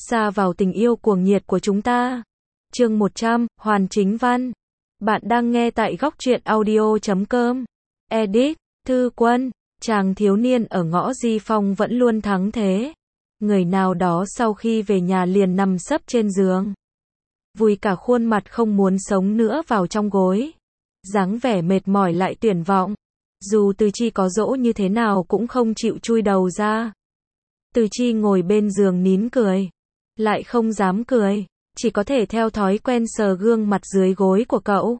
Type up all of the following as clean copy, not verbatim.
Xa vào tình yêu cuồng nhiệt của chúng ta. Chương 100, Hoàn Chính Văn. Bạn đang nghe tại góc truyện audio.com. Edit, Thư Quân. Chàng thiếu niên ở ngõ Di Phong vẫn luôn thắng thế. Người nào đó sau khi về nhà liền nằm sấp trên giường, vùi cả khuôn mặt không muốn sống nữa vào trong gối. Dáng vẻ mệt mỏi lại tuyệt vọng. Dù Từ Chi có dỗ như thế nào cũng không chịu chui đầu ra. Từ Chi ngồi bên giường nín cười. Lại không dám cười. Chỉ có thể theo thói quen sờ gương mặt dưới gối của cậu.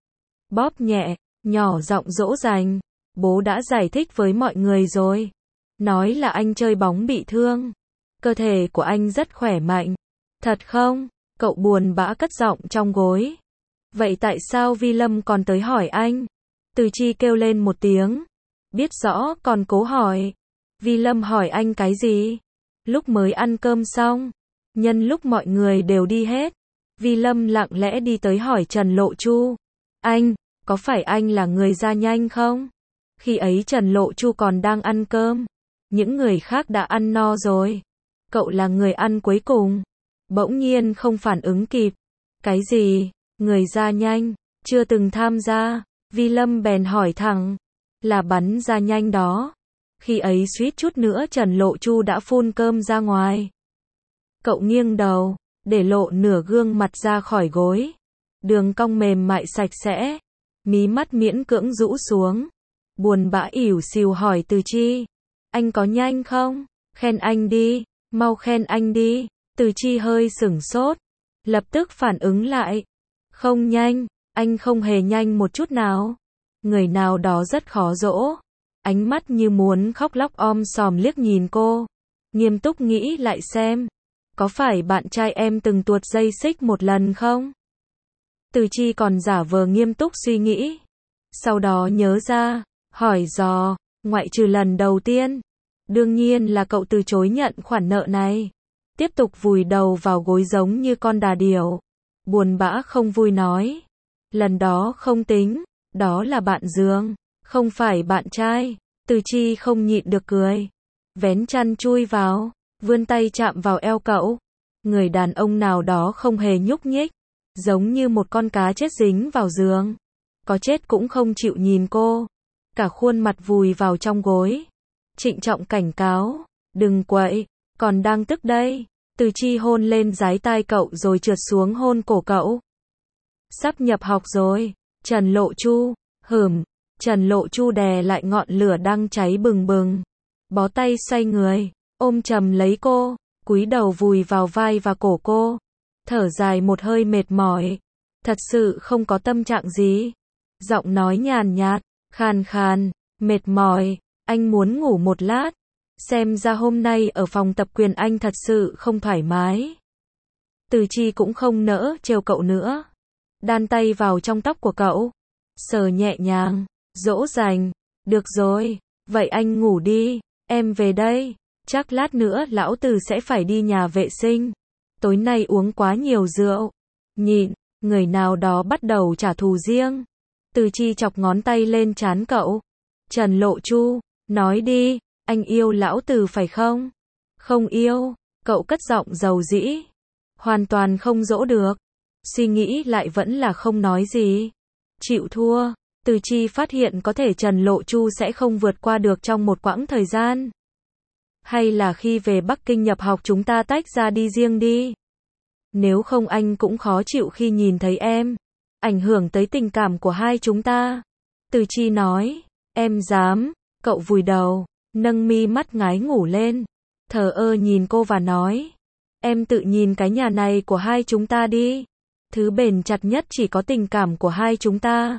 Bóp nhẹ, nhỏ giọng dỗ dành. Bố đã giải thích với mọi người rồi. Nói là anh chơi bóng bị thương. Cơ thể của anh rất khỏe mạnh. Thật không? Cậu buồn bã cất giọng trong gối. Vậy tại sao Vi Lâm còn tới hỏi anh? Từ Chi kêu lên một tiếng. Biết rõ còn cố hỏi. Vi Lâm hỏi anh cái gì? Lúc mới ăn cơm xong, nhân lúc mọi người đều đi hết, Vi Lâm lặng lẽ đi tới hỏi Trần Lộ Chu. Anh, có phải anh là người ra nhanh không? Khi ấy Trần Lộ Chu còn đang ăn cơm. Những người khác đã ăn no rồi. Cậu là người ăn cuối cùng. Bỗng nhiên không phản ứng kịp. Cái gì? Người ra nhanh? Chưa từng tham gia. Vi Lâm bèn hỏi thẳng. Là bắn ra nhanh đó. Khi ấy suýt chút nữa Trần Lộ Chu đã phun cơm ra ngoài. Cậu nghiêng đầu, để lộ nửa gương mặt ra khỏi gối. Đường cong mềm mại sạch sẽ. Mí mắt miễn cưỡng rũ xuống. Buồn bã ỉu xìu hỏi Từ Chi. Anh có nhanh không? Khen anh đi, mau khen anh đi. Từ Chi hơi sửng sốt. Lập tức phản ứng lại. Không nhanh, anh không hề nhanh một chút nào. Người nào đó rất khó dỗ. Ánh mắt như muốn khóc lóc sòm liếc nhìn cô. Nghiêm túc nghĩ lại xem. Có phải bạn trai em từng tuột dây xích một lần không? Từ Chi còn giả vờ nghiêm túc suy nghĩ. Sau đó nhớ ra, hỏi dò, ngoại trừ lần đầu tiên. Đương nhiên là cậu từ chối nhận khoản nợ này. Tiếp tục vùi đầu vào gối giống như con đà điểu. Buồn bã không vui nói. Lần đó không tính, đó là bạn giường, không phải bạn trai. Từ Chi không nhịn được cười. Vén chăn chui vào, vươn tay chạm vào eo cậu. Người đàn ông nào đó không hề nhúc nhích. Giống như một con cá chết dính vào giường. Có chết cũng không chịu nhìn cô. Cả khuôn mặt vùi vào trong gối. Trịnh trọng cảnh cáo. Đừng quậy, còn đang tức đây. Từ Chi hôn lên dái tai cậu rồi trượt xuống hôn cổ cậu. Sắp nhập học rồi. Trần Lộ Chu. Trần Lộ Chu đè lại ngọn lửa đang cháy bừng bừng. Bó tay xoay người, ôm chầm lấy cô, cúi đầu vùi vào vai và cổ cô. Thở dài một hơi mệt mỏi. Thật sự không có tâm trạng gì. Giọng nói nhàn nhạt, khàn khàn, mệt mỏi, anh muốn ngủ một lát. Xem ra hôm nay ở phòng tập quyền anh thật sự không thoải mái. Từ Chi cũng không nỡ trêu cậu nữa. Đan tay vào trong tóc của cậu. Sờ nhẹ nhàng, dỗ dành. Được rồi, vậy anh ngủ đi, em về đây. Chắc lát nữa lão Từ sẽ phải đi nhà vệ sinh. Tối nay uống quá nhiều rượu. Nhịn, người nào đó bắt đầu trả thù riêng. Từ Chi chọc ngón tay lên trán cậu. Trần Lộ Chu, nói đi, anh yêu lão Từ phải không? Không yêu, cậu cất giọng dầu dĩ. Hoàn toàn không dỗ được. Suy nghĩ lại vẫn là không nói gì. Chịu thua. Từ Chi phát hiện có thể Trần Lộ Chu sẽ không vượt qua được trong một quãng thời gian. Hay là khi về Bắc Kinh nhập học chúng ta tách ra đi riêng đi. Nếu không anh cũng khó chịu khi nhìn thấy em. Ảnh hưởng tới tình cảm của hai chúng ta. Từ Chi nói. Em dám. Cậu vùi đầu, nâng mi mắt ngái ngủ lên. Thờ ơ nhìn cô và nói. Em tự nhìn cái nhà này của hai chúng ta đi. Thứ bền chặt nhất chỉ có tình cảm của hai chúng ta.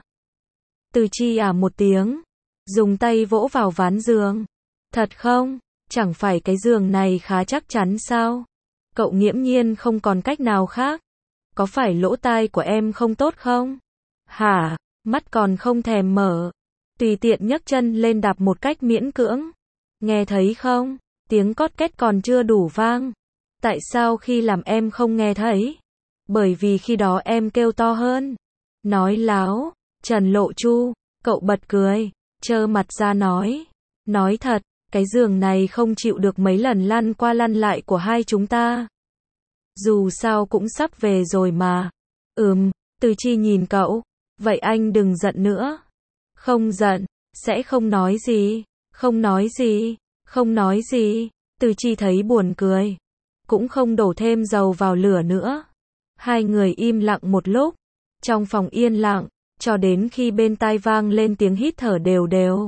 Từ Chi một tiếng. Dùng tay vỗ vào ván giường. Thật không? Chẳng phải cái giường này khá chắc chắn sao? Cậu nghiễm nhiên không còn cách nào khác. Có phải lỗ tai của em không tốt không? Hả? Mắt còn không thèm mở. Tùy tiện nhấc chân lên đạp một cách miễn cưỡng. Nghe thấy không? Tiếng cót két còn chưa đủ vang. Tại sao khi làm em không nghe thấy? Bởi vì khi đó em kêu to hơn. Nói láo. Trần Lộ Chu. Cậu bật cười. Trơ mặt ra nói. Nói thật, cái giường này không chịu được mấy lần lăn qua lăn lại của hai chúng ta. Dù sao cũng sắp về rồi mà. Từ Chi nhìn cậu. Vậy anh đừng giận nữa. Không giận, sẽ không nói gì, không nói gì, không nói gì. Từ Chi thấy buồn cười. Cũng không đổ thêm dầu vào lửa nữa. Hai người im lặng một lúc. Trong phòng yên lặng, cho đến khi bên tai vang lên tiếng hít thở đều đều.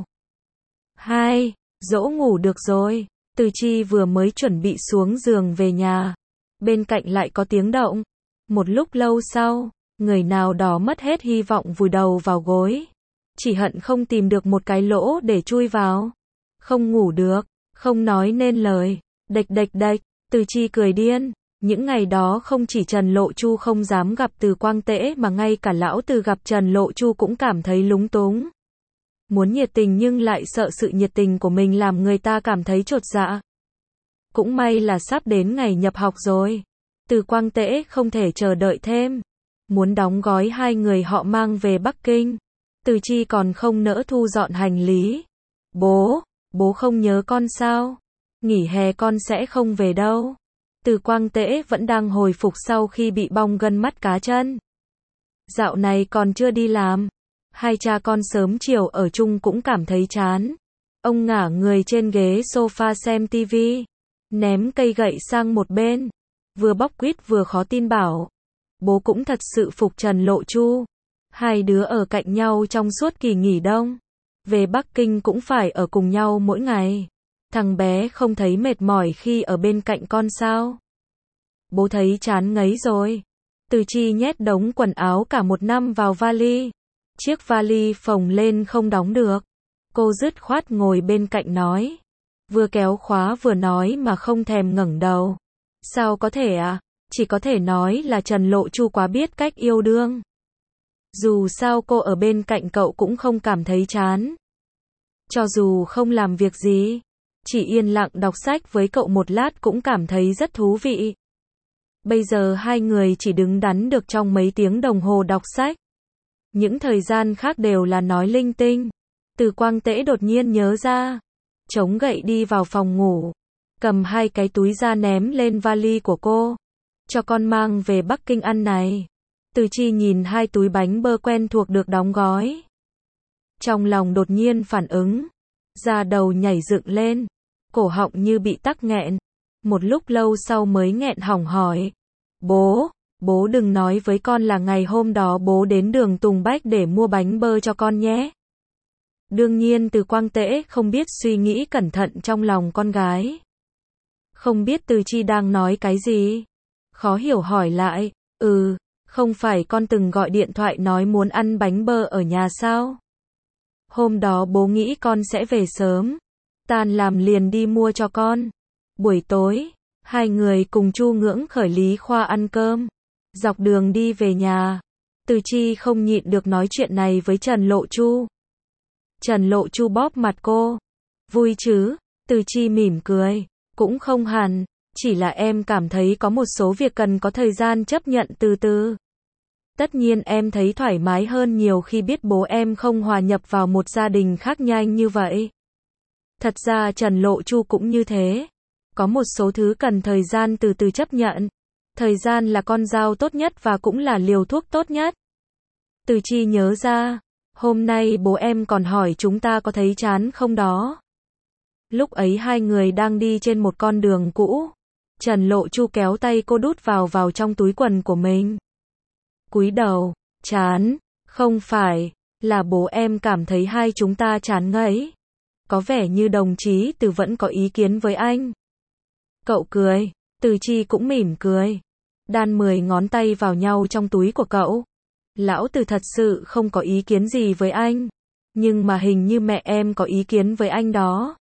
Dỗ ngủ được rồi. Từ Chi vừa mới chuẩn bị xuống giường về nhà. Bên cạnh lại có tiếng động. Một lúc lâu sau, người nào đó mất hết hy vọng vùi đầu vào gối. Chỉ hận không tìm được một cái lỗ để chui vào. Không ngủ được, không nói nên lời. Đệch. Từ Chi cười điên. Những ngày đó không chỉ Trần Lộ Chu không dám gặp Từ Quang Tễ mà ngay cả lão Từ gặp Trần Lộ Chu cũng cảm thấy lúng túng. Muốn nhiệt tình nhưng lại sợ sự nhiệt tình của mình làm người ta cảm thấy chột dạ. Cũng may là sắp đến ngày nhập học rồi. Từ Quang Tễ không thể chờ đợi thêm. Muốn đóng gói hai người họ mang về Bắc Kinh. Từ Chi còn không nỡ thu dọn hành lý. Bố không nhớ con sao? Nghỉ hè con sẽ không về đâu. Từ Quang Tễ vẫn đang hồi phục sau khi bị bong gân mắt cá chân. Dạo này còn chưa đi làm. Hai cha con sớm chiều ở chung cũng cảm thấy chán. Ông ngả người trên ghế sofa xem tivi. Ném cây gậy sang một bên. Vừa bóc quýt vừa khó tin bảo. Bố cũng thật sự phục Trần Lộ Chu. Hai đứa ở cạnh nhau trong suốt kỳ nghỉ đông. Về Bắc Kinh cũng phải ở cùng nhau mỗi ngày. Thằng bé không thấy mệt mỏi khi ở bên cạnh con sao? Bố thấy chán ngấy rồi. Từ Chi nhét đống quần áo cả một năm vào vali. Chiếc vali phồng lên không đóng được. Cô dứt khoát ngồi bên cạnh nói. Vừa kéo khóa vừa nói mà không thèm ngẩng đầu. Sao có thể à? Chỉ có thể nói là Trần Lộ Chu quá biết cách yêu đương. Dù sao cô ở bên cạnh cậu cũng không cảm thấy chán. Cho dù không làm việc gì, chỉ yên lặng đọc sách với cậu một lát cũng cảm thấy rất thú vị. Bây giờ hai người chỉ đứng đắn được trong mấy tiếng đồng hồ đọc sách. Những thời gian khác đều là nói linh tinh. Từ Quang Tễ đột nhiên nhớ ra. Chống gậy đi vào phòng ngủ. Cầm hai cái túi ra ném lên vali của cô. Cho con mang về Bắc Kinh ăn này. Từ Chi nhìn hai túi bánh bơ quen thuộc được đóng gói. Trong lòng đột nhiên phản ứng. Da đầu nhảy dựng lên. Cổ họng như bị tắc nghẹn. Một lúc lâu sau mới nghẹn họng hỏi. Bố đừng nói với con là ngày hôm đó bố đến đường Tùng Bách để mua bánh bơ cho con nhé. Đương nhiên Từ Quang Tễ không biết suy nghĩ cẩn thận trong lòng con gái. Không biết Từ Chi đang nói cái gì. Khó hiểu hỏi lại. Không phải con từng gọi điện thoại nói muốn ăn bánh bơ ở nhà sao? Hôm đó bố nghĩ con sẽ về sớm. Tan làm liền đi mua cho con. Buổi tối, hai người cùng Chu Ngưỡng Khởi Lý Khoa ăn cơm. Dọc đường đi về nhà, Từ Chi không nhịn được nói chuyện này với Trần Lộ Chu. Trần Lộ Chu bóp mặt cô. Vui chứ? Từ Chi mỉm cười. Cũng không hẳn, chỉ là em cảm thấy có một số việc cần có thời gian chấp nhận từ từ. Tất nhiên em thấy thoải mái hơn nhiều khi biết bố em không hòa nhập vào một gia đình khác nhanh như vậy. Thật ra Trần Lộ Chu cũng như thế. Có một số thứ cần thời gian từ từ chấp nhận. Thời gian là con dao tốt nhất và cũng là liều thuốc tốt nhất. Từ Chi nhớ ra, hôm nay bố em còn hỏi chúng ta có thấy chán không đó. Lúc ấy hai người đang đi trên một con đường cũ. Trần Lộ Chu kéo tay cô đút vào trong túi quần của mình. Cúi đầu, chán, không phải, là bố em cảm thấy hai chúng ta chán ngấy. Có vẻ như đồng chí Từ vẫn có ý kiến với anh. Cậu cười, Từ Chi cũng mỉm cười. Đan 10 ngón tay vào nhau trong túi của cậu. Lão Từ thật sự không có ý kiến gì với anh. Nhưng mà hình như mẹ em có ý kiến với anh đó.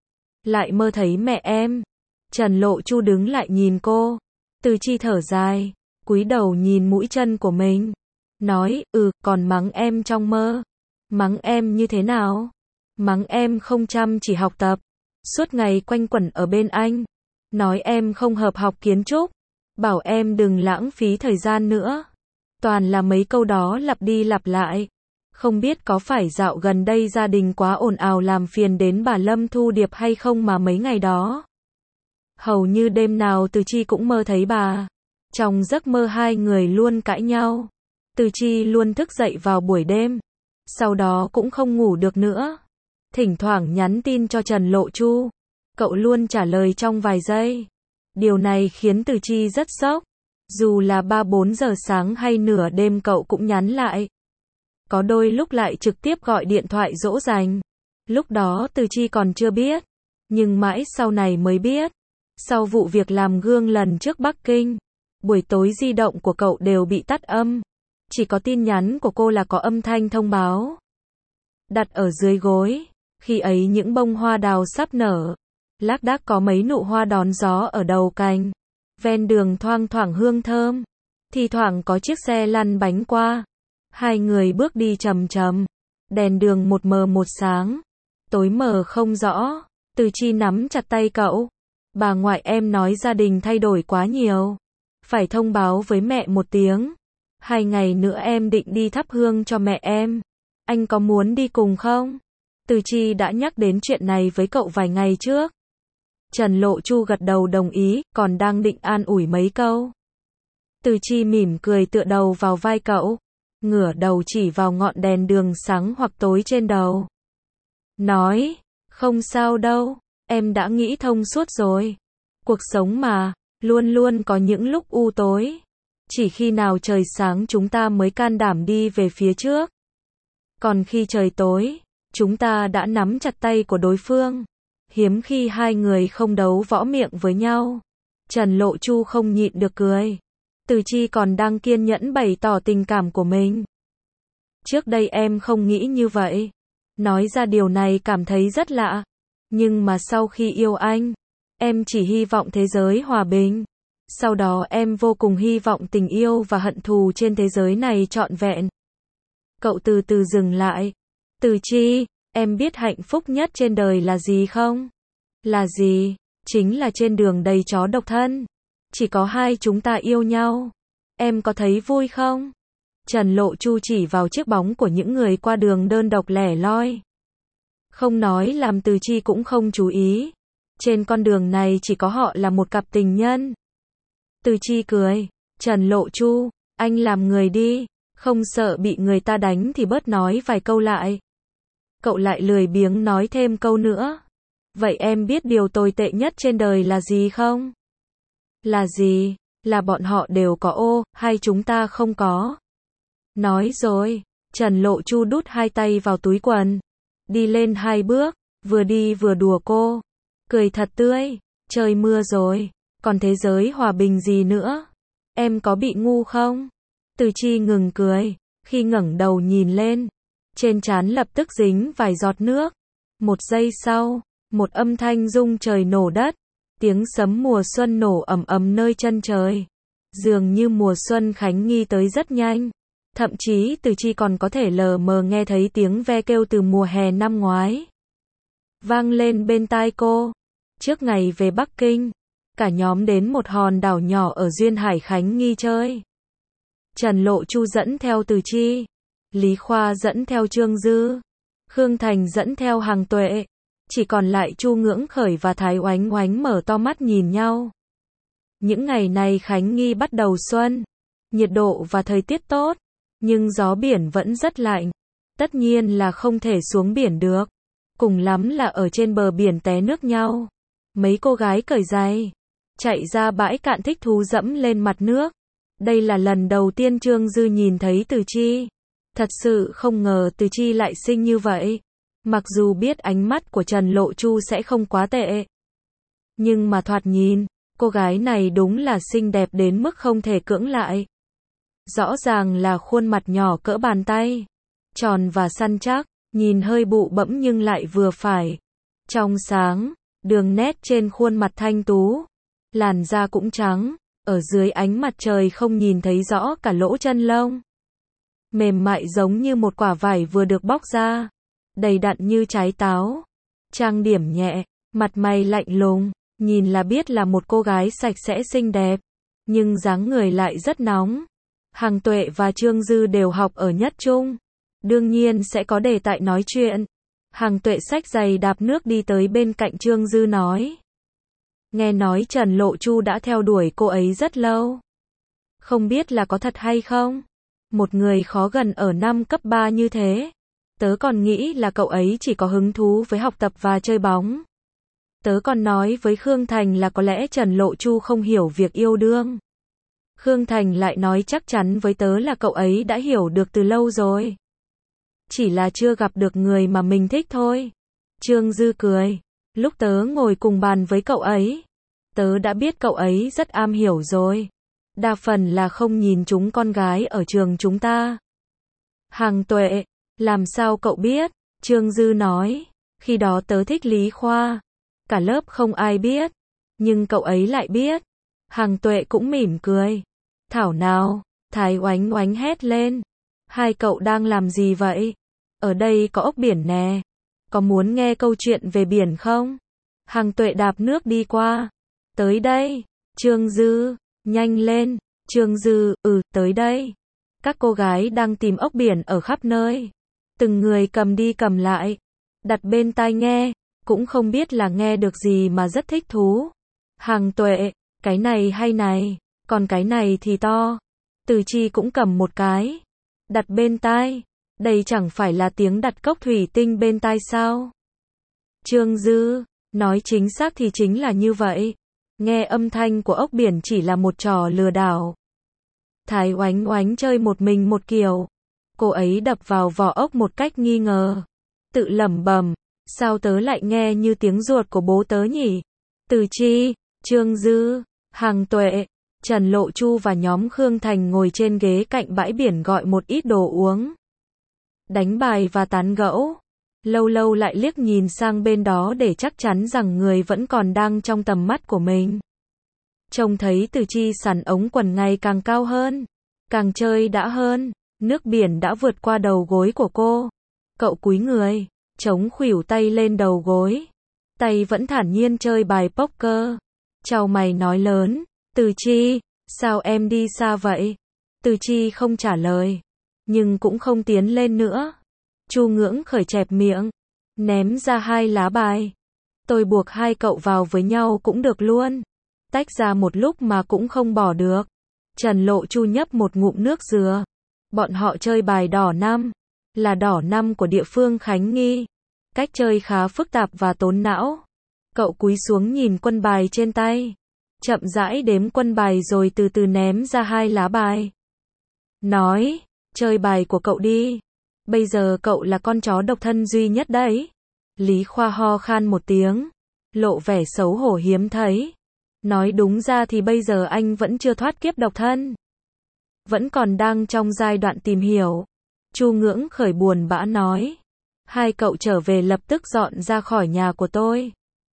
Lại mơ thấy mẹ em. Trần Lộ Chu đứng lại nhìn cô. Từ Chi thở dài, cúi đầu nhìn mũi chân của mình. Nói, còn mắng em trong mơ. Mắng em như thế nào? Mắng em không chăm chỉ học tập. Suốt ngày quanh quẩn ở bên anh. Nói em không hợp học kiến trúc. Bảo em đừng lãng phí thời gian nữa. Toàn là mấy câu đó lặp đi lặp lại. Không biết có phải dạo gần đây gia đình quá ồn ào làm phiền đến bà Lâm Thu Điệp hay không mà mấy ngày đó. Hầu như đêm nào Từ Chi cũng mơ thấy bà. Trong giấc mơ hai người luôn cãi nhau. Từ Chi luôn thức dậy vào buổi đêm. Sau đó cũng không ngủ được nữa. Thỉnh thoảng nhắn tin cho Trần Lộ Chu. Cậu luôn trả lời trong vài giây. Điều này khiến Từ Chi rất sốc. Dù là 3-4 giờ sáng hay nửa đêm cậu cũng nhắn lại. Có đôi lúc lại trực tiếp gọi điện thoại dỗ dành. Lúc đó Từ Chi còn chưa biết. Nhưng mãi sau này mới biết. Sau vụ việc làm gương lần trước Bắc Kinh, buổi tối di động của cậu đều bị tắt âm. Chỉ có tin nhắn của cô là có âm thanh thông báo. Đặt ở dưới gối. Khi ấy những bông hoa đào sắp nở. Lác đác có mấy nụ hoa đón gió ở đầu cành. Ven đường thoang thoảng hương thơm. Thì thoảng có chiếc xe lăn bánh qua. Hai người bước đi chậm chậm. Đèn đường một mờ một sáng. Tối mờ không rõ. Từ Chi nắm chặt tay cậu. Bà ngoại em nói gia đình thay đổi quá nhiều. Phải thông báo với mẹ một tiếng. 2 ngày nữa em định đi thắp hương cho mẹ em. Anh có muốn đi cùng không? Từ Chi đã nhắc đến chuyện này với cậu vài ngày trước. Trần Lộ Chu gật đầu đồng ý, còn đang định an ủi mấy câu. Từ Chi mỉm cười tựa đầu vào vai cậu. Ngửa đầu chỉ vào ngọn đèn đường sáng hoặc tối trên đầu. Nói, không sao đâu, em đã nghĩ thông suốt rồi. Cuộc sống mà, luôn luôn có những lúc u tối. Chỉ khi nào trời sáng chúng ta mới can đảm đi về phía trước. Còn khi trời tối, chúng ta đã nắm chặt tay của đối phương. Hiếm khi hai người không đấu võ miệng với nhau. Trần Lộ Chu không nhịn được cười. Từ Chi còn đang kiên nhẫn bày tỏ tình cảm của mình. Trước đây em không nghĩ như vậy. Nói ra điều này cảm thấy rất lạ. Nhưng mà sau khi yêu anh, em chỉ hy vọng thế giới hòa bình. Sau đó em vô cùng hy vọng tình yêu và hận thù trên thế giới này trọn vẹn. Cậu từ từ dừng lại. Từ Chi, em biết hạnh phúc nhất trên đời là gì không? Là gì? Chính là trên đường đầy chó độc thân. Chỉ có hai chúng ta yêu nhau. Em có thấy vui không? Trần Lộ Chu chỉ vào chiếc bóng của những người qua đường đơn độc lẻ loi. Không nói làm Từ Chi cũng không chú ý. Trên con đường này chỉ có họ là một cặp tình nhân. Từ Chi cười. Trần Lộ Chu, anh làm người đi. Không sợ bị người ta đánh thì bớt nói vài câu lại. Cậu lại lười biếng nói thêm câu nữa. Vậy em biết điều tồi tệ nhất trên đời là gì không? Là gì? Là bọn họ đều có ô, hay chúng ta không có. Nói rồi, Trần Lộ Chu đút hai tay vào túi quần. Đi lên 2 bước, vừa đi vừa đùa cô. Cười thật tươi, trời mưa rồi, còn thế giới hòa bình gì nữa? Em có bị ngu không? Từ Chi ngừng cười, khi ngẩng đầu nhìn lên. Trên trán lập tức dính vài giọt nước. Một giây sau, một âm thanh rung trời nổ đất. Tiếng sấm mùa xuân nổ ầm ầm nơi chân trời. Dường như mùa xuân khánh nghi tới rất nhanh. Thậm chí Từ Chi còn có thể lờ mờ nghe thấy tiếng ve kêu từ mùa hè năm ngoái. Vang lên bên tai cô. Trước ngày về Bắc Kinh, cả nhóm đến một hòn đảo nhỏ ở duyên hải khánh nghi chơi. Trần Lộ Chu dẫn theo Từ Chi. Lý Khoa dẫn theo Trương Dư. Khương Thành dẫn theo Hằng Tuệ. Chỉ còn lại Chu Ngưỡng Khởi và Thái Oánh Oánh mở to mắt nhìn nhau. Những ngày này khánh nghi bắt đầu xuân. Nhiệt độ và thời tiết tốt. Nhưng gió biển vẫn rất lạnh. Tất nhiên là không thể xuống biển được. Cùng lắm là ở trên bờ biển té nước nhau. Mấy cô gái cởi giày, chạy ra bãi cạn thích thú dẫm lên mặt nước. Đây là lần đầu tiên Trương Dư nhìn thấy Từ Chi. Thật sự không ngờ Từ Chi lại xinh như vậy. Mặc dù biết ánh mắt của Trần Lộ Chu sẽ không quá tệ. Nhưng mà thoạt nhìn, cô gái này đúng là xinh đẹp đến mức không thể cưỡng lại. Rõ ràng là khuôn mặt nhỏ cỡ bàn tay. Tròn và săn chắc, nhìn hơi bụ bẫm nhưng lại vừa phải. Trong sáng, đường nét trên khuôn mặt thanh tú. Làn da cũng trắng, ở dưới ánh mặt trời không nhìn thấy rõ cả lỗ chân lông. Mềm mại giống như một quả vải vừa được bóc ra. Đầy đặn như trái táo. Trang điểm nhẹ, mặt mày lạnh lùng, nhìn là biết là một cô gái sạch sẽ xinh đẹp. Nhưng dáng người lại rất nóng. Hằng Tuệ và Trương Dư đều học ở Nhất Trung. Đương nhiên sẽ có đề tài nói chuyện. Hằng Tuệ xách giày đạp nước đi tới bên cạnh Trương Dư nói. Nghe nói Trần Lộ Chu đã theo đuổi cô ấy rất lâu. Không biết là có thật hay không? Một người khó gần ở năm cấp 3 như thế. Tớ còn nghĩ là cậu ấy chỉ có hứng thú với học tập và chơi bóng. Tớ còn nói với Khương Thành là có lẽ Trần Lộ Chu không hiểu việc yêu đương. Khương Thành lại nói chắc chắn với tớ là cậu ấy đã hiểu được từ lâu rồi. Chỉ là chưa gặp được người mà mình thích thôi. Trương Dư cười. Lúc tớ ngồi cùng bàn với cậu ấy, tớ đã biết cậu ấy rất am hiểu rồi. Đa phần là không nhìn chúng con gái ở trường chúng ta. Hàng Tuệ, làm sao cậu biết? Trương Dư nói, khi đó tớ thích Lý Khoa. Cả lớp không ai biết, nhưng cậu ấy lại biết. Hàng Tuệ cũng mỉm cười. Thảo nào, Thái Oánh Oánh hét lên. Hai cậu đang làm gì vậy? Ở đây có ốc biển nè. Có muốn nghe câu chuyện về biển không? Hàng Tuệ đạp nước đi qua. Tới đây. Trương Dư, nhanh lên. Trương Dư, tới đây. Các cô gái đang tìm ốc biển ở khắp nơi. Từng người cầm đi cầm lại. Đặt bên tai nghe. Cũng không biết là nghe được gì mà rất thích thú. Hàng Tuệ, cái này hay này. Còn cái này thì to. Từ Chi cũng cầm một cái. Đặt bên tai. Đây chẳng phải là tiếng đặt cốc thủy tinh bên tai sao? Trương Dư, nói chính xác thì chính là như vậy. Nghe âm thanh của ốc biển chỉ là một trò lừa đảo. Thái Oánh Oánh chơi một mình một kiểu. Cô ấy đập vào vỏ ốc một cách nghi ngờ. Tự lẩm bẩm, sao tớ lại nghe như tiếng ruột của bố tớ nhỉ? Từ Chi, Trương Dư, Hàng Tuệ, Trần Lộ Chu và nhóm Khương Thành ngồi trên ghế cạnh bãi biển gọi một ít đồ uống. Đánh bài và tán gẫu. Lâu lâu lại liếc nhìn sang bên đó để chắc chắn rằng người vẫn còn đang trong tầm mắt của mình. Trông thấy Từ Chi sắn ống quần ngày càng cao hơn. Càng chơi đã hơn. Nước biển đã vượt qua đầu gối của cô. Cậu cúi người, chống khuỷu tay lên đầu gối. Tay vẫn thản nhiên chơi bài poker. Chào mày nói lớn. Từ Chi, sao em đi xa vậy? Từ Chi không trả lời. Nhưng cũng không tiến lên nữa. Chu Ngưỡng khởi chẹp miệng. Ném ra 2 lá bài. Tôi buộc hai cậu vào với nhau cũng được luôn. Tách ra một lúc mà cũng không bỏ được. Trần Lộ Chu nhấp một ngụm nước dừa. Bọn họ chơi bài đỏ 5. Là đỏ 5 của địa phương Khánh Nghi. Cách chơi khá phức tạp và tốn não. Cậu cúi xuống nhìn quân bài trên tay. Chậm rãi đếm quân bài rồi từ từ ném ra 2 lá bài. Nói, chơi bài của cậu đi. Bây giờ cậu là con chó độc thân duy nhất đấy. Lý Khoa ho khan một tiếng. Lộ vẻ xấu hổ hiếm thấy. Nói đúng ra thì bây giờ anh vẫn chưa thoát kiếp độc thân. Vẫn còn đang trong giai đoạn tìm hiểu. Chu Ngưỡng khởi buồn bã nói. Hai cậu trở về lập tức dọn ra khỏi nhà của tôi.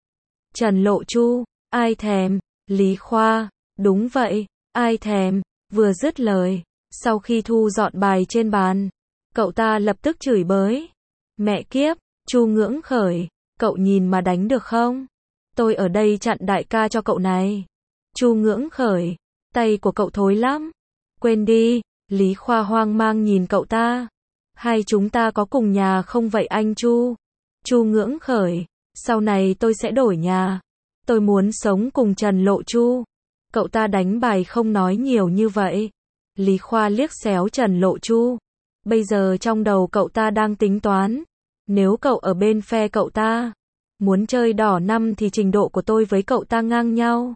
Trần Lộ Chu, ai thèm. Lý Khoa, đúng vậy, ai thèm. Vừa dứt lời, sau khi thu dọn bài trên bàn, cậu ta lập tức chửi bới. Mẹ kiếp, Chu Ngưỡng khởi, cậu nhìn mà đánh được không? Tôi ở đây chặn đại ca cho cậu này. Chu Ngưỡng khởi, tay của cậu thối lắm. Quên đi. Lý Khoa hoang mang nhìn cậu ta. Hai chúng ta có cùng nhà không vậy anh Chu? Chu Ngưỡng khởi, sau này tôi sẽ đổi nhà. Tôi muốn sống cùng Trần Lộ Chu. Cậu ta đánh bài không nói nhiều như vậy. Lý Khoa liếc xéo Trần Lộ Chu. Bây giờ trong đầu cậu ta đang tính toán. Nếu cậu ở bên phe cậu ta, muốn chơi đỏ 5 thì trình độ của tôi với cậu ta ngang nhau.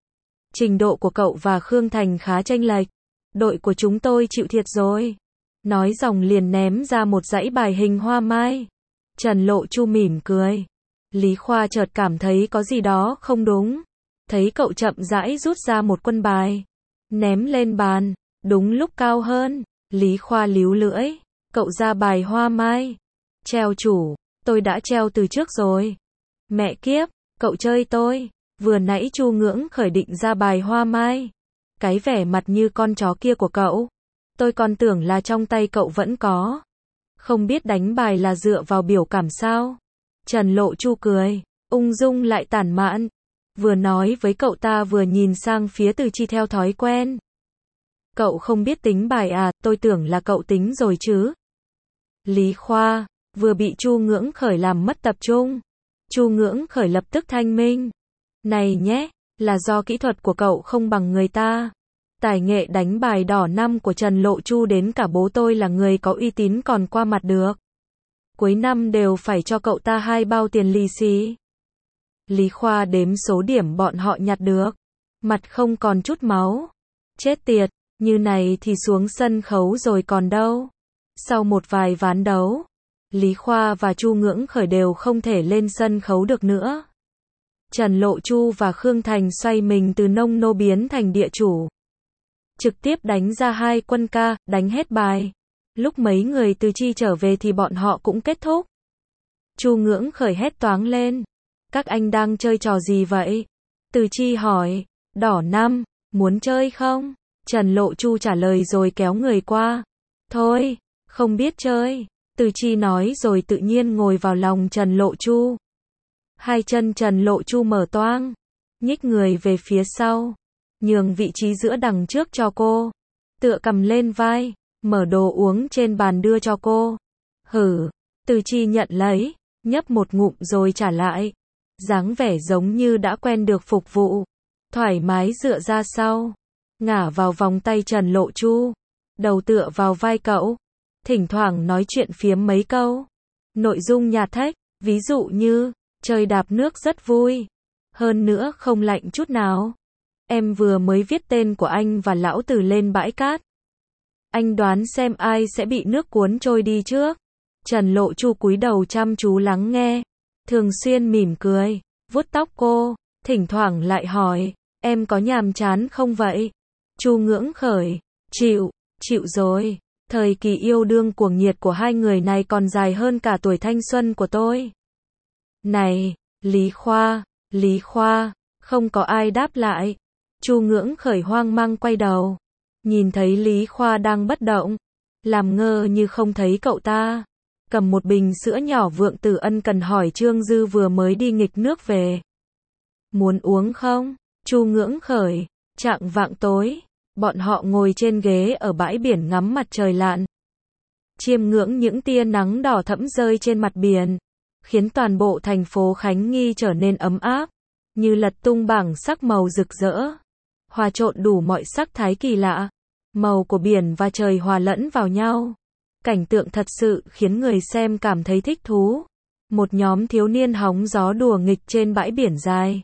Trình độ của cậu và Khương Thành khá chênh lệch. Đội của chúng tôi chịu thiệt rồi. Nói dòng liền ném ra một dãy bài hình hoa mai. Trần Lộ Chu mỉm cười. Lý Khoa chợt cảm thấy có gì đó không đúng. Thấy cậu chậm rãi rút ra một quân bài. Ném lên bàn. Đúng lúc cao hơn. Lý Khoa líu lưỡi. Cậu ra bài hoa mai. Treo chủ. Tôi đã treo từ trước rồi. Mẹ kiếp. Cậu chơi tôi. Vừa nãy Chu Ngưỡng khởi định ra bài hoa mai. Cái vẻ mặt như con chó kia của cậu. Tôi còn tưởng là trong tay cậu vẫn có. Không biết đánh bài là dựa vào biểu cảm sao? Trần Lộ Chu cười. Ung dung lại tản mạn. Vừa nói với cậu ta vừa nhìn sang phía Từ Chi theo thói quen. Cậu không biết tính bài à, tôi tưởng là cậu tính rồi chứ. Lý Khoa, vừa bị Chu Ngưỡng khởi làm mất tập trung. Chu Ngưỡng khởi lập tức thanh minh. Này nhé, là do kỹ thuật của cậu không bằng người ta. Tài nghệ đánh bài đỏ năm của Trần Lộ Chu đến cả bố tôi là người có uy tín còn qua mặt được. Cuối năm đều phải cho cậu ta 2 bao tiền lì xì. Lý Khoa đếm số điểm bọn họ nhặt được. Mặt không còn chút máu. Chết tiệt, như này thì xuống sân khấu rồi còn đâu. Sau một vài ván đấu, Lý Khoa và Chu Ngưỡng Khởi đều không thể lên sân khấu được nữa. Trần Lộ Chu và Khương Thành xoay mình từ nông nô biến thành địa chủ. Trực tiếp đánh ra 2 quân ca, đánh hết bài. Lúc mấy người Từ Chi trở về thì bọn họ cũng kết thúc. Chu Ngưỡng Khởi hét toáng lên. Các anh đang chơi trò gì vậy? Từ Chi hỏi. Đỏ năm, muốn chơi không? Trần Lộ Chu trả lời rồi kéo người qua. Thôi, không biết chơi. Từ Chi nói rồi tự nhiên ngồi vào lòng Trần Lộ Chu. Hai chân Trần Lộ Chu mở toang. Nhích người về phía sau. Nhường vị trí giữa đằng trước cho cô. Tựa cầm lên vai. Mở đồ uống trên bàn đưa cho cô. Hử. Từ Chi nhận lấy. Nhấp một ngụm rồi trả lại. Dáng vẻ giống như đã quen được phục vụ. Thoải mái dựa ra sau. Ngả vào vòng tay Trần Lộ Chu. Đầu tựa vào vai cậu. Thỉnh thoảng nói chuyện phiếm mấy câu. Nội dung nhạt thách. Ví dụ như, chơi đạp nước rất vui. Hơn nữa không lạnh chút nào. Em vừa mới viết tên của anh và lão tử lên bãi cát. Anh đoán xem ai sẽ bị nước cuốn trôi đi trước. Trần Lộ Chu cúi đầu chăm chú lắng nghe. Thường xuyên mỉm cười, vuốt tóc cô, thỉnh thoảng lại hỏi, em có nhàm chán không vậy? Chu Ngưỡng Khởi, chịu rồi. Thời kỳ yêu đương cuồng nhiệt của hai người này còn dài hơn cả tuổi thanh xuân của tôi. Này, Lý Khoa, không có ai đáp lại. Chu Ngưỡng Khởi hoang mang quay đầu. Nhìn thấy Lý Khoa đang bất động. Làm ngơ như không thấy cậu ta. Cầm một bình sữa nhỏ Vượng Tử ân cần hỏi Trương Dư vừa mới đi nghịch nước về. Muốn uống không? Chu Ngưỡng Khởi, chạng vạng tối. Bọn họ ngồi trên ghế ở bãi biển ngắm mặt trời lặn. Chiêm ngưỡng những tia nắng đỏ thẫm rơi trên mặt biển. Khiến toàn bộ thành phố Khánh Nghi trở nên ấm áp. Như lật tung bảng sắc màu rực rỡ. Hòa trộn đủ mọi sắc thái kỳ lạ. Màu của biển và trời hòa lẫn vào nhau. Cảnh tượng thật sự khiến người xem cảm thấy thích thú. Một nhóm thiếu niên hóng gió đùa nghịch trên bãi biển dài.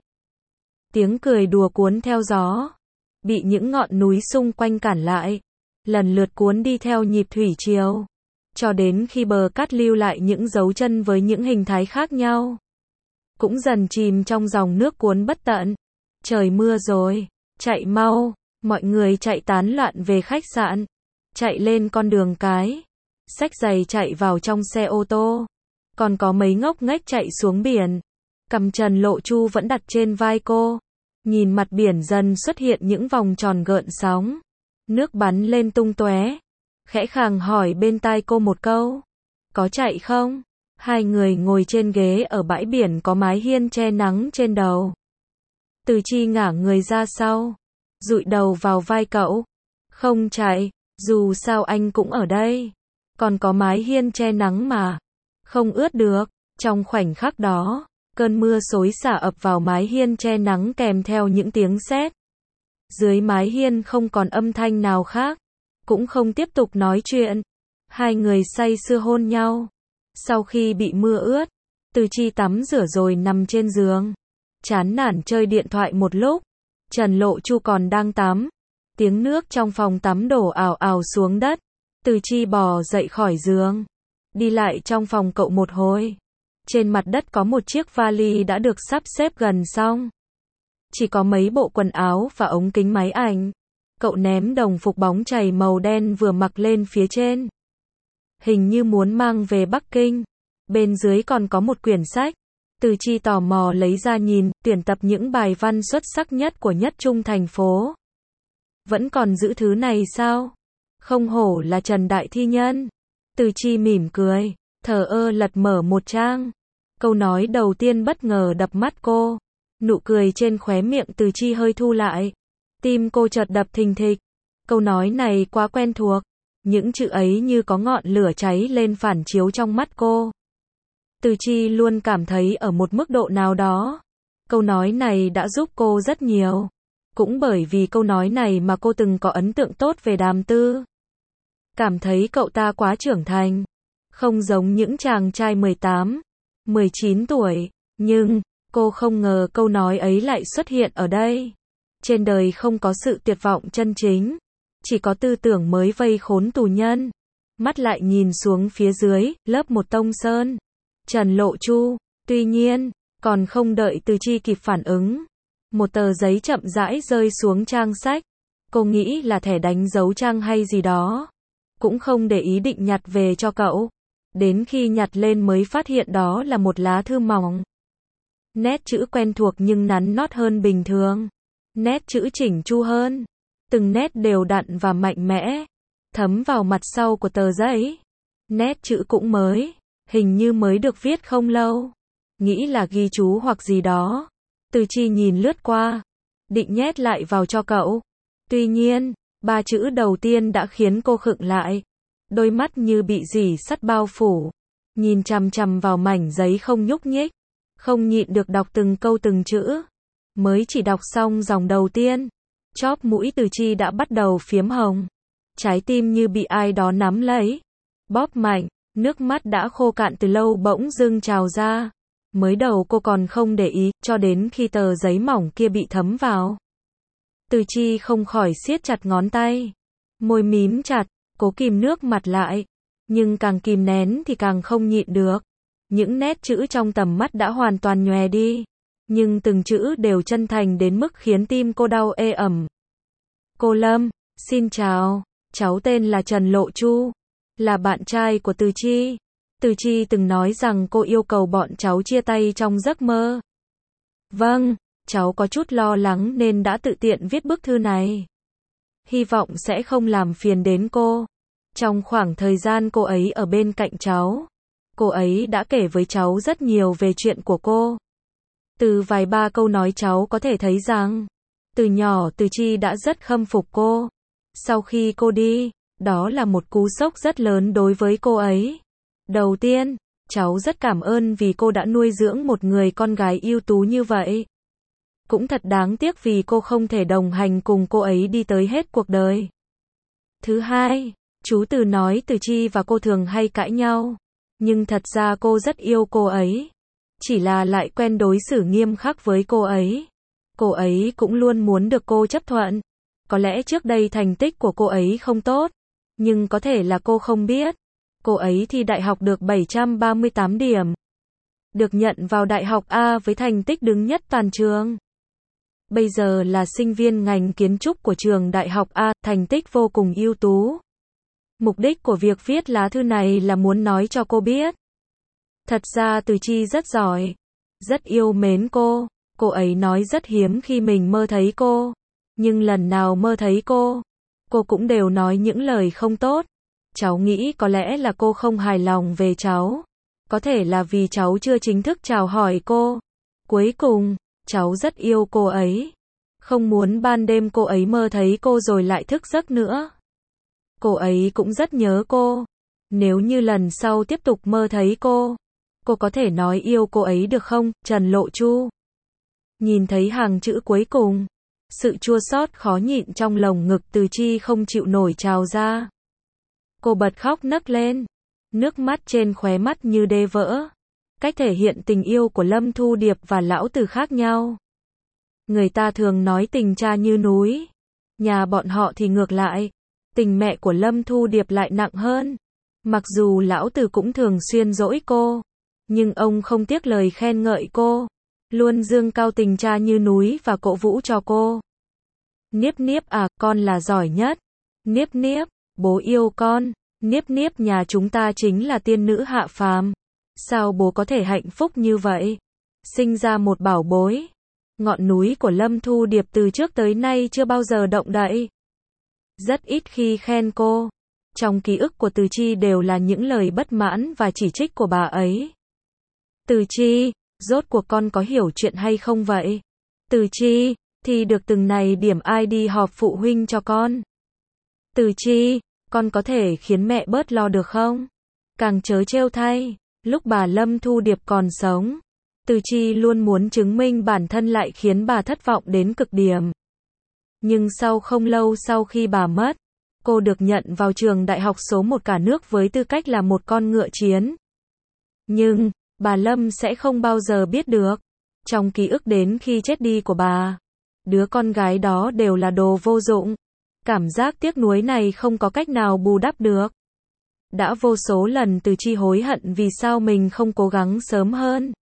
Tiếng cười đùa cuốn theo gió. Bị những ngọn núi xung quanh cản lại. Lần lượt cuốn đi theo nhịp thủy triều. Cho đến khi bờ cát lưu lại những dấu chân với những hình thái khác nhau. Cũng dần chìm trong dòng nước cuốn bất tận. Trời mưa rồi. Chạy mau. Mọi người chạy tán loạn về khách sạn. Chạy lên con đường cái. Xách giày chạy vào trong xe ô tô. Còn có mấy ngốc nghếch chạy xuống biển. Cầm Trần Lộ Chu vẫn đặt trên vai cô. Nhìn mặt biển dần xuất hiện những vòng tròn gợn sóng. Nước bắn lên tung tóe. Khẽ khàng hỏi bên tai cô một câu. Có chạy không? Hai người ngồi trên ghế ở bãi biển có mái hiên che nắng trên đầu. Từ Chi ngả người ra sau. Dụi đầu vào vai cậu. Không chạy. Dù sao anh cũng ở đây. Còn có mái hiên che nắng mà. Không ướt được. Trong khoảnh khắc đó, cơn mưa xối xả ập vào mái hiên che nắng kèm theo những tiếng sét. Dưới mái hiên không còn âm thanh nào khác. Cũng không tiếp tục nói chuyện. Hai người say sưa hôn nhau. Sau khi bị mưa ướt, Từ Chi tắm rửa rồi nằm trên giường. Chán nản chơi điện thoại một lúc. Trần Lộ Chu còn đang tắm. Tiếng nước trong phòng tắm đổ ào ào xuống đất. Từ Chi bò dậy khỏi giường. Đi lại trong phòng cậu một hồi. Trên mặt đất có một chiếc vali đã được sắp xếp gần xong. Chỉ có mấy bộ quần áo và ống kính máy ảnh. Cậu ném đồng phục bóng chày màu đen vừa mặc lên phía trên. Hình như muốn mang về Bắc Kinh. Bên dưới còn có một quyển sách. Từ Chi tò mò lấy ra nhìn, tuyển tập những bài văn xuất sắc nhất của nhất trung thành phố. Vẫn còn giữ thứ này sao? Không hổ là Trần Đại Thi Nhân. Từ Chi mỉm cười, thờ ơ lật mở một trang. Câu nói đầu tiên bất ngờ đập mắt cô. Nụ cười trên khóe miệng Từ Chi hơi thu lại. Tim cô chợt đập thình thịch. Câu nói này quá quen thuộc. Những chữ ấy như có ngọn lửa cháy lên phản chiếu trong mắt cô. Từ Chi luôn cảm thấy ở một mức độ nào đó, câu nói này đã giúp cô rất nhiều. Cũng bởi vì câu nói này mà cô từng có ấn tượng tốt về Đàm Tư. Cảm thấy cậu ta quá trưởng thành. Không giống những chàng trai 18, 19 tuổi. Nhưng, cô không ngờ câu nói ấy lại xuất hiện ở đây. Trên đời không có sự tuyệt vọng chân chính. Chỉ có tư tưởng mới vây khốn tù nhân. Mắt lại nhìn xuống phía dưới, lớp một tông sơn. Trần Lộ Chu. Tuy nhiên, còn không đợi Từ Chi kịp phản ứng. Một tờ giấy chậm rãi rơi xuống trang sách. Cô nghĩ là thẻ đánh dấu trang hay gì đó. Cũng không để ý định nhặt về cho cậu. Đến khi nhặt lên mới phát hiện đó là một lá thư mỏng. Nét chữ quen thuộc nhưng nắn nót hơn bình thường. Nét chữ chỉnh chu hơn. Từng nét đều đặn và mạnh mẽ. Thấm vào mặt sau của tờ giấy. Nét chữ cũng mới. Hình như mới được viết không lâu. Nghĩ là ghi chú hoặc gì đó. Từ Chi nhìn lướt qua. Định nhét lại vào cho cậu. Tuy nhiên, 3 chữ đầu tiên đã khiến cô khựng lại. Đôi mắt như bị rỉ sắt bao phủ. Nhìn chằm chằm vào mảnh giấy không nhúc nhích. Không nhịn được đọc từng câu từng chữ. Mới chỉ đọc xong dòng đầu tiên. Chóp mũi Từ Chi đã bắt đầu phiếm hồng. Trái tim như bị ai đó nắm lấy. Bóp mạnh, nước mắt đã khô cạn từ lâu bỗng dưng trào ra. Mới đầu cô còn không để ý, cho đến khi tờ giấy mỏng kia bị thấm vào. Từ Chi không khỏi siết chặt ngón tay. Môi mím chặt, cố kìm nước mặt lại. Nhưng càng kìm nén thì càng không nhịn được. Những nét chữ trong tầm mắt đã hoàn toàn nhòe đi. Nhưng từng chữ đều chân thành đến mức khiến tim cô đau ê ẩm. Cô Lâm, xin chào. Cháu tên là Trần Lộ Chu. Là bạn trai của Từ Chi. Từ Chi từng nói rằng cô yêu cầu bọn cháu chia tay trong giấc mơ. Vâng, cháu có chút lo lắng nên đã tự tiện viết bức thư này. Hy vọng sẽ không làm phiền đến cô. Trong khoảng thời gian cô ấy ở bên cạnh cháu, cô ấy đã kể với cháu rất nhiều về chuyện của cô. Từ vài ba câu nói cháu có thể thấy rằng, từ nhỏ Từ Chi đã rất khâm phục cô. Sau khi cô đi, đó là một cú sốc rất lớn đối với cô ấy. Đầu tiên, cháu rất cảm ơn vì cô đã nuôi dưỡng một người con gái ưu tú như vậy. Cũng thật đáng tiếc vì cô không thể đồng hành cùng cô ấy đi tới hết cuộc đời. Thứ hai, chú Từ nói Từ Chi và cô thường hay cãi nhau. Nhưng thật ra cô rất yêu cô ấy. Chỉ là lại quen đối xử nghiêm khắc với cô ấy. Cô ấy cũng luôn muốn được cô chấp thuận. Có lẽ trước đây thành tích của cô ấy không tốt. Nhưng có thể là cô không biết. Cô ấy thi đại học được 738 điểm. Được nhận vào đại học A với thành tích đứng nhất toàn trường. Bây giờ là sinh viên ngành kiến trúc của trường đại học A, thành tích vô cùng ưu tú. Mục đích của việc viết lá thư này là muốn nói cho cô biết. Thật ra Từ Chi rất giỏi. Rất yêu mến cô. Cô ấy nói rất hiếm khi mình mơ thấy cô. Nhưng lần nào mơ thấy cô cũng đều nói những lời không tốt. Cháu nghĩ có lẽ là cô không hài lòng về cháu. Có thể là vì cháu chưa chính thức chào hỏi cô. Cuối cùng, cháu rất yêu cô ấy. Không muốn ban đêm cô ấy mơ thấy cô rồi lại thức giấc nữa. Cô ấy cũng rất nhớ cô. Nếu như lần sau tiếp tục mơ thấy cô có thể nói yêu cô ấy được không, Trần Lộ Chu? Nhìn thấy hàng chữ cuối cùng, sự chua xót khó nhịn trong lồng ngực Từ Chi không chịu nổi trào ra. Cô bật khóc nấc lên. Nước mắt trên khóe mắt như đê vỡ. Cách thể hiện tình yêu của Lâm Thu Điệp và lão Từ khác nhau. Người ta thường nói tình cha như núi. Nhà bọn họ thì ngược lại. Tình mẹ của Lâm Thu Điệp lại nặng hơn. Mặc dù lão Từ cũng thường xuyên dỗi cô. Nhưng ông không tiếc lời khen ngợi cô. Luôn dương cao tình cha như núi và cổ vũ cho cô. Niếp Niếp à, con là giỏi nhất. Niếp Niếp, bố yêu con. Niếp Niếp nhà chúng ta chính là tiên nữ hạ phàm. Sao bố có thể hạnh phúc như vậy? Sinh ra một bảo bối. Ngọn núi của Lâm Thu Điệp từ trước tới nay chưa bao giờ động đậy. Rất ít khi khen cô. Trong ký ức của Từ Chi đều là những lời bất mãn và chỉ trích của bà ấy. Từ Chi, rốt cuộc con có hiểu chuyện hay không vậy? Từ Chi, thì được từng này điểm ai đi họp phụ huynh cho con. Từ Chi, con có thể khiến mẹ bớt lo được không? Càng trớ trêu thay, lúc bà Lâm Thu Điệp còn sống, Từ Chi luôn muốn chứng minh bản thân lại khiến bà thất vọng đến cực điểm. Nhưng sau không lâu sau khi bà mất, cô được nhận vào trường đại học số 1 cả nước với tư cách là một con ngựa chiến. Nhưng, bà Lâm sẽ không bao giờ biết được. Trong ký ức đến khi chết đi của bà, đứa con gái đó đều là đồ vô dụng. Cảm giác tiếc nuối này không có cách nào bù đắp được. Đã vô số lần Từ Chi hối hận vì sao mình không cố gắng sớm hơn.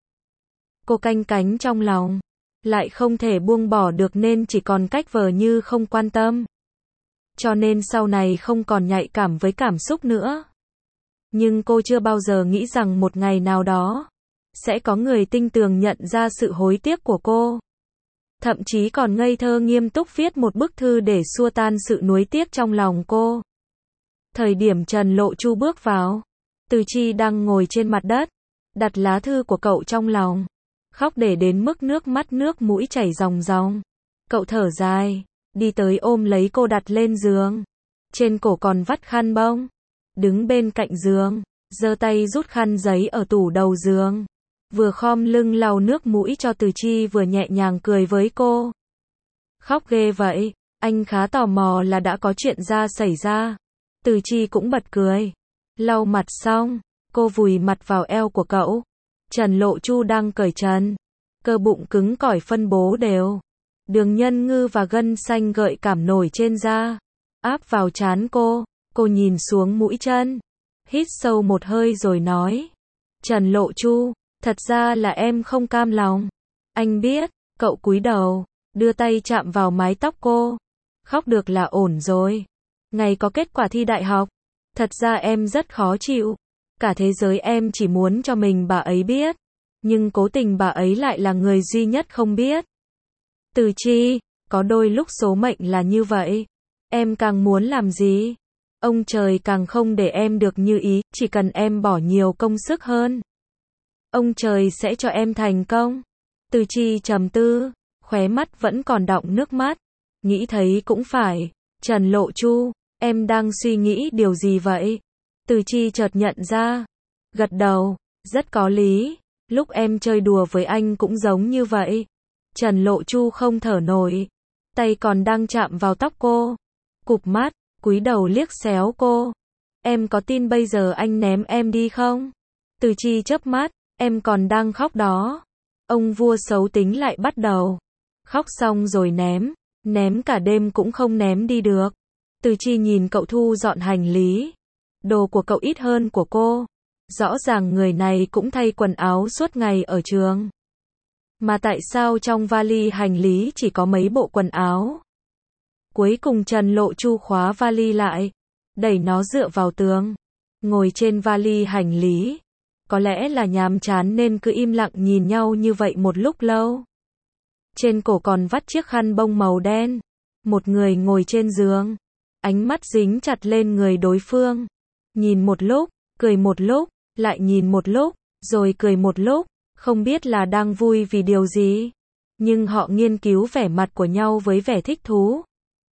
Cô canh cánh trong lòng, lại không thể buông bỏ được nên chỉ còn cách vờ như không quan tâm. Cho nên sau này không còn nhạy cảm với cảm xúc nữa. Nhưng cô chưa bao giờ nghĩ rằng một ngày nào đó, sẽ có người tinh tường nhận ra sự hối tiếc của cô. Thậm chí còn ngây thơ nghiêm túc viết một bức thư để xua tan sự nuối tiếc trong lòng cô. Thời điểm Trần Lộ Chu bước vào, Từ Chi đang ngồi trên mặt đất, đặt lá thư của cậu trong lòng, khóc để đến mức nước mắt nước mũi chảy ròng ròng. Cậu thở dài, đi tới ôm lấy cô đặt lên giường, trên cổ còn vắt khăn bông, đứng bên cạnh giường, giơ tay rút khăn giấy ở tủ đầu giường, vừa khom lưng lau nước mũi cho Từ Chi vừa nhẹ nhàng cười với cô. Khóc ghê vậy, anh khá tò mò là đã có chuyện ra xảy ra. Từ Chi cũng bật cười. Lau mặt xong, cô vùi mặt vào eo của cậu. Trần Lộ Chu đang cởi trần, cơ bụng cứng cỏi phân bố đều. Đường nhân ngư và gân xanh gợi cảm nổi trên da, áp vào trán cô nhìn xuống mũi chân, hít sâu một hơi rồi nói. Trần Lộ Chu, thật ra là em không cam lòng. Anh biết, cậu cúi đầu, đưa tay chạm vào mái tóc cô. Khóc được là ổn rồi. Ngày có kết quả thi đại học, thật ra em rất khó chịu. Cả thế giới em chỉ muốn cho mình bà ấy biết. Nhưng cố tình bà ấy lại là người duy nhất không biết. Từ Chi, có đôi lúc số mệnh là như vậy. Em càng muốn làm gì, ông trời càng không để em được như ý, chỉ cần em bỏ nhiều công sức hơn, ông trời sẽ cho em thành công. Từ Chi trầm tư, khóe mắt vẫn còn đọng nước mắt. Nghĩ thấy cũng phải. Trần Lộ Chu, em đang suy nghĩ điều gì vậy? Từ Chi chợt nhận ra, gật đầu, rất có lý. Lúc em chơi đùa với anh cũng giống như vậy. Trần Lộ Chu không thở nổi, tay còn đang chạm vào tóc cô, cụp mắt, cúi đầu liếc xéo cô. Em có tin bây giờ anh ném em đi không? Từ Chi chớp mắt, em còn đang khóc đó. Ông vua xấu tính lại bắt đầu. Khóc xong rồi ném cả đêm cũng không ném đi được. Từ Chi nhìn cậu thu dọn hành lý. Đồ của cậu ít hơn của cô. Rõ ràng người này cũng thay quần áo suốt ngày ở trường. Mà tại sao trong vali hành lý chỉ có mấy bộ quần áo? Cuối cùng Trần Lộ Chu khóa vali lại, đẩy nó dựa vào tường, ngồi trên vali hành lý. Có lẽ là nhàm chán nên cứ im lặng nhìn nhau như vậy một lúc lâu. Trên cổ còn vắt chiếc khăn bông màu đen. Một người ngồi trên giường, ánh mắt dính chặt lên người đối phương. Nhìn một lúc, cười một lúc, lại nhìn một lúc, rồi cười một lúc. Không biết là đang vui vì điều gì, nhưng họ nghiên cứu vẻ mặt của nhau với vẻ thích thú.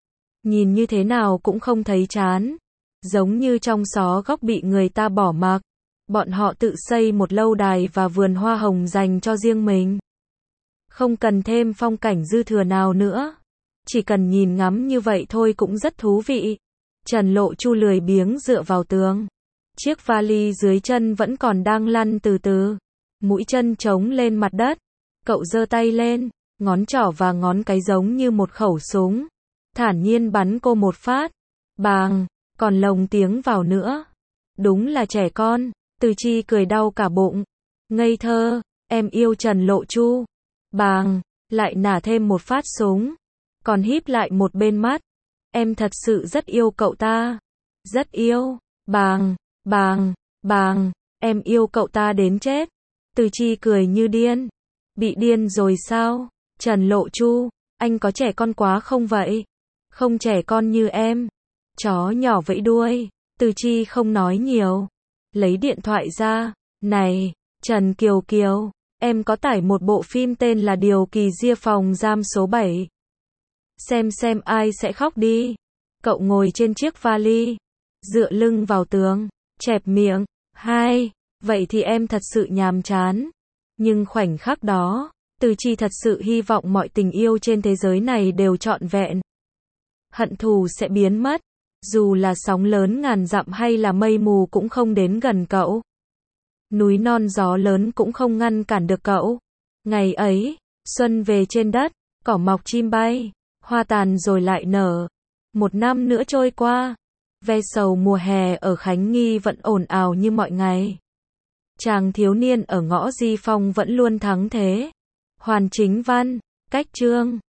Nhìn như thế nào cũng không thấy chán. Giống như trong xó góc bị người ta bỏ mặc. Bọn họ tự xây một lâu đài và vườn hoa hồng dành cho riêng mình. Không cần thêm phong cảnh dư thừa nào nữa. Chỉ cần nhìn ngắm như vậy thôi cũng rất thú vị. Trần Lộ Chu lười biếng dựa vào tường. Chiếc vali dưới chân vẫn còn đang lăn từ từ. Mũi chân chống lên mặt đất. Cậu giơ tay lên, ngón trỏ và ngón cái giống như một khẩu súng. Thản nhiên bắn cô một phát. Bàng, còn lồng tiếng vào nữa. Đúng là trẻ con. Từ Chi cười đau cả bụng. Ngây thơ, em yêu Trần Lộ Chu. Bàng, lại nả thêm một phát súng. Còn híp lại một bên mắt. Em thật sự rất yêu cậu ta. Rất yêu. Bàng, bàng, bàng, em yêu cậu ta đến chết. Từ Chi cười như điên. Bị điên rồi sao? Trần Lộ Chu, anh có trẻ con quá không vậy? Không trẻ con như em. Chó nhỏ vẫy đuôi. Từ Chi không nói nhiều. Lấy điện thoại ra. Này, Trần Kiều Kiều, em có tải một bộ phim tên là Điều kỳ diệp phòng giam số 7. Xem ai sẽ khóc đi. Cậu ngồi trên chiếc vali, dựa lưng vào tường, chẹp miệng. Hai, vậy thì em thật sự nhàm chán. Nhưng khoảnh khắc đó, Từ Chi thật sự hy vọng mọi tình yêu trên thế giới này đều trọn vẹn. hận thù sẽ biến mất. Dù là sóng lớn ngàn dặm hay là mây mù cũng không đến gần cậu. Núi non gió lớn cũng không ngăn cản được cậu. Ngày ấy, xuân về trên đất, cỏ mọc chim bay, hoa tàn rồi lại nở. Một năm nữa trôi qua, ve sầu mùa hè ở Khánh Nghi vẫn ồn ào như mọi ngày. Chàng thiếu niên ở ngõ Di Phong vẫn luôn thắng thế. Hoàn Chính Văn, cách chương